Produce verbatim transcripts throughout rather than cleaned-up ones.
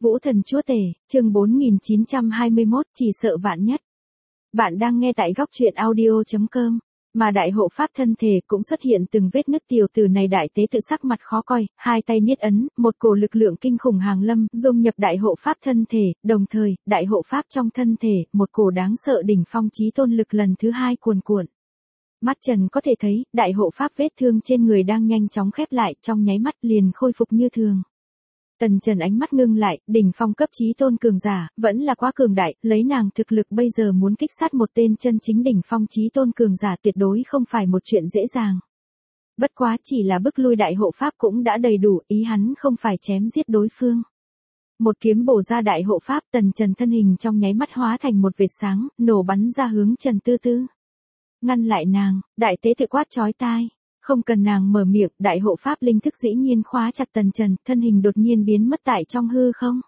Vũ thần chúa tể, chương bốn nghìn chín trăm hai mươi mốt, chỉ sợ vạn nhất. Bạn đang nghe tại góc truyện audio chấm com, mà đại hộ pháp thân thể cũng xuất hiện từng vết nứt. Tiểu tử này đại tế tự sắc mặt khó coi, hai tay niết ấn, một cổ lực lượng kinh khủng hàng lâm, dung nhập đại hộ pháp thân thể, đồng thời, đại hộ pháp trong thân thể, một cổ đáng sợ đỉnh phong chí tôn lực lần thứ hai cuồn cuộn. Mắt Trần có thể thấy, đại hộ pháp vết thương trên người đang nhanh chóng khép lại, trong nháy mắt liền khôi phục như thường. Tần Trần ánh mắt ngưng lại, đỉnh phong cấp chí tôn cường giả, vẫn là quá cường đại, lấy nàng thực lực bây giờ muốn kích sát một tên chân chính đỉnh phong chí tôn cường giả tuyệt đối không phải một chuyện dễ dàng. Bất quá chỉ là bức lui đại hộ pháp cũng đã đầy đủ, ý hắn không phải chém giết đối phương. Một kiếm bổ ra đại hộ pháp, Tần Trần thân hình trong nháy mắt hóa thành một vệt sáng, nổ bắn ra hướng Trần Tư Tư. Ngăn lại nàng, đại tế tự quát chói tai. Không cần nàng mở miệng, đại hộ pháp linh thức dĩ nhiên khóa chặt Tần Trần, thân hình đột nhiên biến mất tại trong hư không.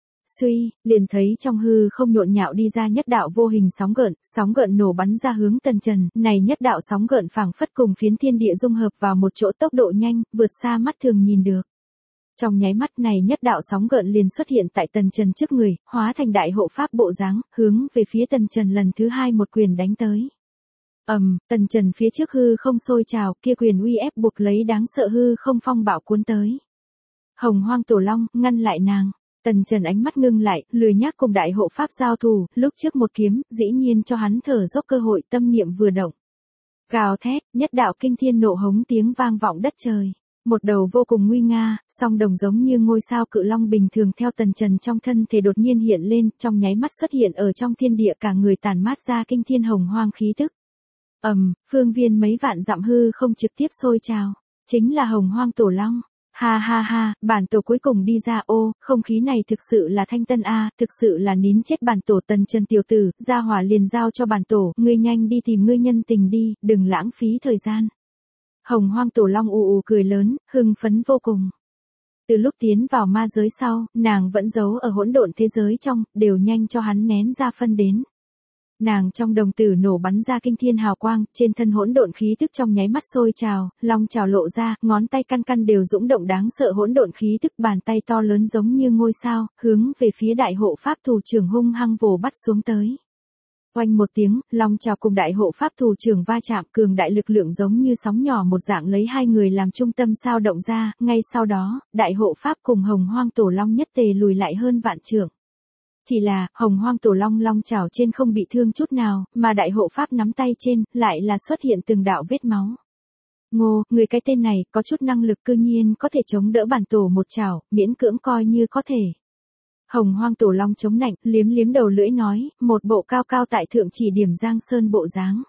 Suy, liền thấy trong hư không nhộn nhạo đi ra nhất đạo vô hình sóng gợn, sóng gợn nổ bắn ra hướng Tần Trần, này nhất đạo sóng gợn phảng phất cùng phiến thiên địa dung hợp vào một chỗ tốc độ nhanh, vượt xa mắt thường nhìn được. Trong nháy mắt này nhất đạo sóng gợn liền xuất hiện tại Tần Trần trước người, hóa thành đại hộ pháp bộ dáng, hướng về phía Tần Trần lần thứ hai một quyền đánh tới. Ầm, um, Tần Trần phía trước hư không sôi trào, kia quyền uy ép buộc lấy đáng sợ hư không phong bạo cuốn tới. Hồng Hoang Tổ Long, ngăn lại nàng. Tần Trần ánh mắt ngưng lại, lười nhác cùng đại hộ pháp giao thủ, lúc trước một kiếm, dĩ nhiên cho hắn thở dốc cơ hội, tâm niệm vừa động. Gào thét, nhất đạo kinh thiên nộ hống tiếng vang vọng đất trời. Một đầu vô cùng nguy nga, song đồng giống như ngôi sao cự long bình thường theo Tần Trần trong thân thể đột nhiên hiện lên, trong nháy mắt xuất hiện ở trong thiên địa, cả người tản mát ra kinh thiên hồng hoang khí tức. Ầm, um, phương viên mấy vạn dặm hư không trực tiếp sôi trào, chính là Hồng Hoang Tổ Long. Ha ha ha, bản tổ cuối cùng đi ra. Ô, không khí này thực sự là thanh tân a, thực sự là nín chết bản tổ. Tần Trần tiểu tử, ra hỏa liền giao cho bản tổ, ngươi nhanh đi tìm ngươi nhân tình đi, đừng lãng phí thời gian. Hồng Hoang Tổ Long ù ù cười lớn, hưng phấn vô cùng. Từ lúc tiến vào ma giới sau, nàng vẫn giấu ở hỗn độn thế giới trong, đều nhanh cho hắn nén ra phân đến. Nàng trong đồng tử nổ bắn ra kinh thiên hào quang, trên thân hỗn độn khí tức trong nháy mắt sôi trào, long trào lộ ra, ngón tay căn căn đều dũng động đáng sợ hỗn độn khí tức, bàn tay to lớn giống như ngôi sao, hướng về phía đại hộ pháp thủ trưởng hung hăng vồ bắt xuống tới. Oanh một tiếng, long trào cùng đại hộ pháp thủ trưởng va chạm, cường đại lực lượng giống như sóng nhỏ một dạng lấy hai người làm trung tâm sao động ra, ngay sau đó, đại hộ pháp cùng Hồng Hoang Tổ Long nhất tề lùi lại hơn vạn trượng. Chỉ là, Hồng Hoang Tổ Long long chảo trên không bị thương chút nào, mà đại hộ pháp nắm tay trên, lại là xuất hiện từng đạo vết máu. Ngô, người cái tên này, có chút năng lực cư nhiên có thể chống đỡ bản tổ một chảo, miễn cưỡng coi như có thể. Hồng Hoang Tổ Long chống nạnh, liếm liếm đầu lưỡi nói, một bộ cao cao tại thượng chỉ điểm Giang Sơn bộ dáng.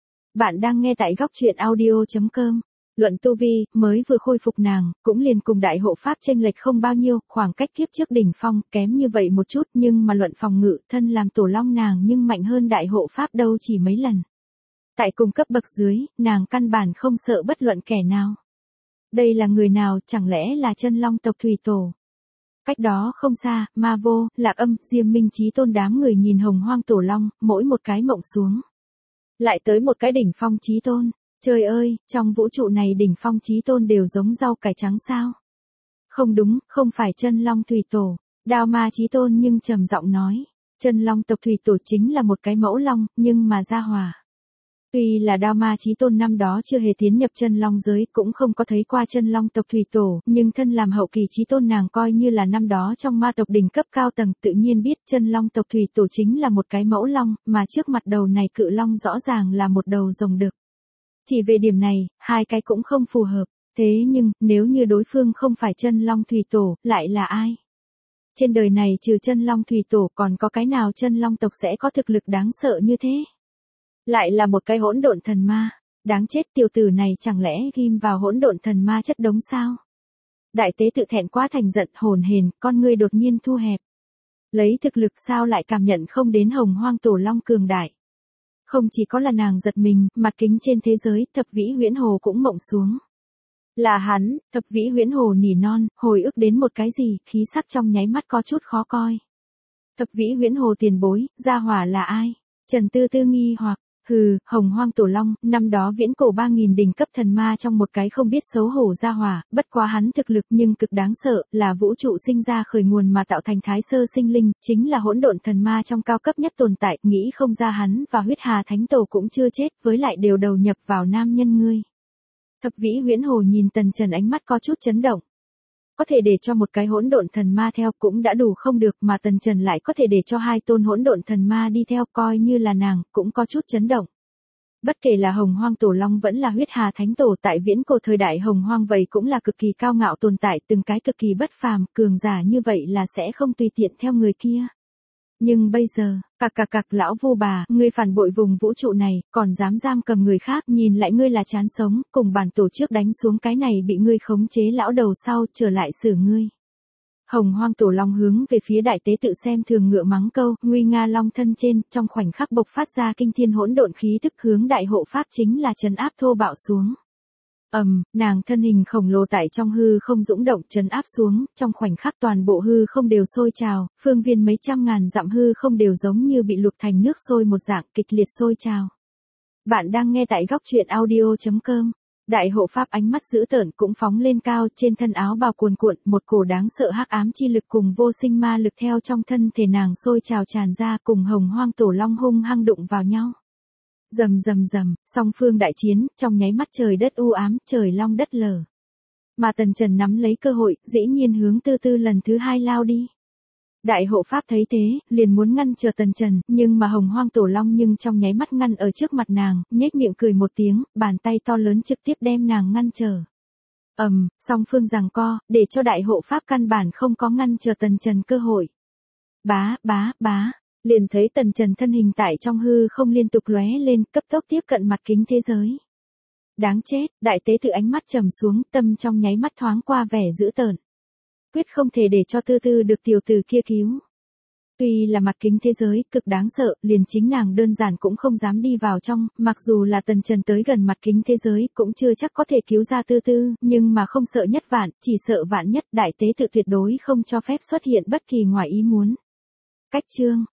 Bạn đang nghe tại góc truyện audio chấm com. Luận tu vi, mới vừa khôi phục nàng, cũng liền cùng đại hộ pháp chênh lệch không bao nhiêu, khoảng cách kiếp trước đỉnh phong, kém như vậy một chút, nhưng mà luận phòng ngự, thân làm Tổ Long nàng nhưng mạnh hơn đại hộ pháp đâu chỉ mấy lần. Tại cùng cấp bậc dưới, nàng căn bản không sợ bất luận kẻ nào. Đây là người nào, chẳng lẽ là chân long tộc thủy tổ? Cách đó không xa, Ma Vô, Lạc Âm, Diêm Minh Chí Tôn đám người nhìn Hồng Hoang Tổ Long, mỗi một cái mộng xuống. Lại tới một cái đỉnh phong Chí Tôn. Trời ơi, trong vũ trụ này đỉnh phong chí tôn đều giống rau cải trắng sao? Không đúng, không phải chân long thủy tổ. Đao Ma chí tôn nhưng trầm giọng nói. Chân long tộc thủy tổ chính là một cái mẫu long, nhưng mà ra hòa. Tuy là Đao Ma chí tôn năm đó chưa hề tiến nhập chân long giới, cũng không có thấy qua chân long tộc thủy tổ, nhưng thân làm hậu kỳ chí tôn nàng coi như là năm đó trong ma tộc đỉnh cấp cao tầng, tự nhiên biết chân long tộc thủy tổ chính là một cái mẫu long, mà trước mặt đầu này cự long rõ ràng là một đầu rồng đực. Chỉ về điểm này, hai cái cũng không phù hợp. Thế nhưng, nếu như đối phương không phải chân long thủy tổ, lại là ai? Trên đời này trừ chân long thủy tổ còn có cái nào chân long tộc sẽ có thực lực đáng sợ như thế? Lại là một cái hỗn độn thần ma. Đáng chết, tiểu tử này chẳng lẽ ghim vào hỗn độn thần ma chất đống sao? Đại tế tự thẹn quá thành giận, hồn hển, con ngươi đột nhiên thu hẹp. Lấy thực lực sao lại cảm nhận không đến Hồng Hoang Tổ Long cường đại? Không chỉ có là nàng giật mình, mặt kính trên thế giới, Thập Vĩ Huyễn Hồ cũng mộng xuống. Là hắn, Thập Vĩ Huyễn Hồ nỉ non, hồi ức đến một cái gì, khí sắc trong nháy mắt có chút khó coi. Thập Vĩ Huyễn Hồ tiền bối, gia hỏa là ai? Trần Tư Tư nghi hoặc, Hừ, Hồng Hoang Tổ Long, năm đó viễn cổ ba nghìn đỉnh cấp thần ma trong một cái không biết xấu hổ ra hỏa, bất quá hắn thực lực nhưng cực đáng sợ, là vũ trụ sinh ra khởi nguồn mà tạo thành thái sơ sinh linh, chính là hỗn độn thần ma trong cao cấp nhất tồn tại, nghĩ không ra hắn và huyết hà thánh tổ cũng chưa chết, với lại đều đầu nhập vào nam nhân ngươi. Thập vĩ huyễn hồ nhìn Tần Trần ánh mắt có chút chấn động. Có thể để cho một cái hỗn độn thần ma theo cũng đã đủ không được mà Tần Trần lại có thể để cho hai tôn hỗn độn thần ma đi theo coi như là nàng, cũng có chút chấn động. Bất kể là Hồng Hoang Tổ Long vẫn là huyết hà thánh tổ tại viễn cổ thời đại Hồng Hoang vậy cũng là cực kỳ cao ngạo tồn tại từng cái cực kỳ bất phàm, cường giả như vậy là sẽ không tùy tiện theo người kia. Nhưng bây giờ, cặc cặc cặc lão vu bà, ngươi phản bội vùng vũ trụ này, còn dám giam cầm người khác, nhìn lại ngươi là chán sống, cùng bản tổ trước đánh xuống cái này bị ngươi khống chế lão đầu sau, trở lại xử ngươi. Hồng Hoang Tổ Long hướng về phía đại tế tự xem thường ngựa mắng câu, nguy nga long thân trên, trong khoảnh khắc bộc phát ra kinh thiên hỗn độn khí tức hướng đại hộ pháp chính là trấn áp thô bạo xuống. Ầm, um, nàng thân hình khổng lồ tại trong hư không dũng động trấn áp xuống, trong khoảnh khắc toàn bộ hư không đều sôi trào, phương viên mấy trăm ngàn dặm hư không đều giống như bị lụt thành nước sôi một dạng kịch liệt sôi trào. Bạn đang nghe tại góc truyện audio chấm com. Đại hộ pháp ánh mắt dữ tợn cũng phóng lên cao, trên thân áo bào cuồn cuộn, một cổ đáng sợ hắc ám chi lực cùng vô sinh ma lực theo trong thân thể nàng sôi trào tràn ra, cùng Hồng Hoang Tổ Long hung hăng đụng vào nhau. Rầm rầm rầm, song phương đại chiến, trong nháy mắt trời đất u ám, trời long đất lở. Mà Tần Trần nắm lấy cơ hội, dĩ nhiên hướng Tư Tư lần thứ hai lao đi. Đại hộ pháp thấy thế, liền muốn ngăn chờ Tần Trần, nhưng mà Hồng Hoang Tổ Long nhưng trong nháy mắt ngăn ở trước mặt nàng, nhếch miệng cười một tiếng, bàn tay to lớn trực tiếp đem nàng ngăn trở. Ầm, um, song phương giằng co, để cho đại hộ pháp căn bản không có ngăn chờ Tần Trần cơ hội. Bá, bá, bá. Liền thấy Tần Trần thân hình tại trong hư không liên tục lóe lên, cấp tốc tiếp cận mặt kính thế giới. Đáng chết, đại tế tự ánh mắt trầm xuống, tâm trong nháy mắt thoáng qua vẻ dữ tợn. Quyết không thể để cho Tư Tư được tiểu tử kia cứu. Tuy là mặt kính thế giới cực đáng sợ, liền chính nàng đơn giản cũng không dám đi vào trong, mặc dù là Tần Trần tới gần mặt kính thế giới cũng chưa chắc có thể cứu ra Tư Tư, nhưng mà không sợ nhất vạn, chỉ sợ vạn nhất, đại tế tự tuyệt đối không cho phép xuất hiện bất kỳ ngoài ý muốn. Cách chương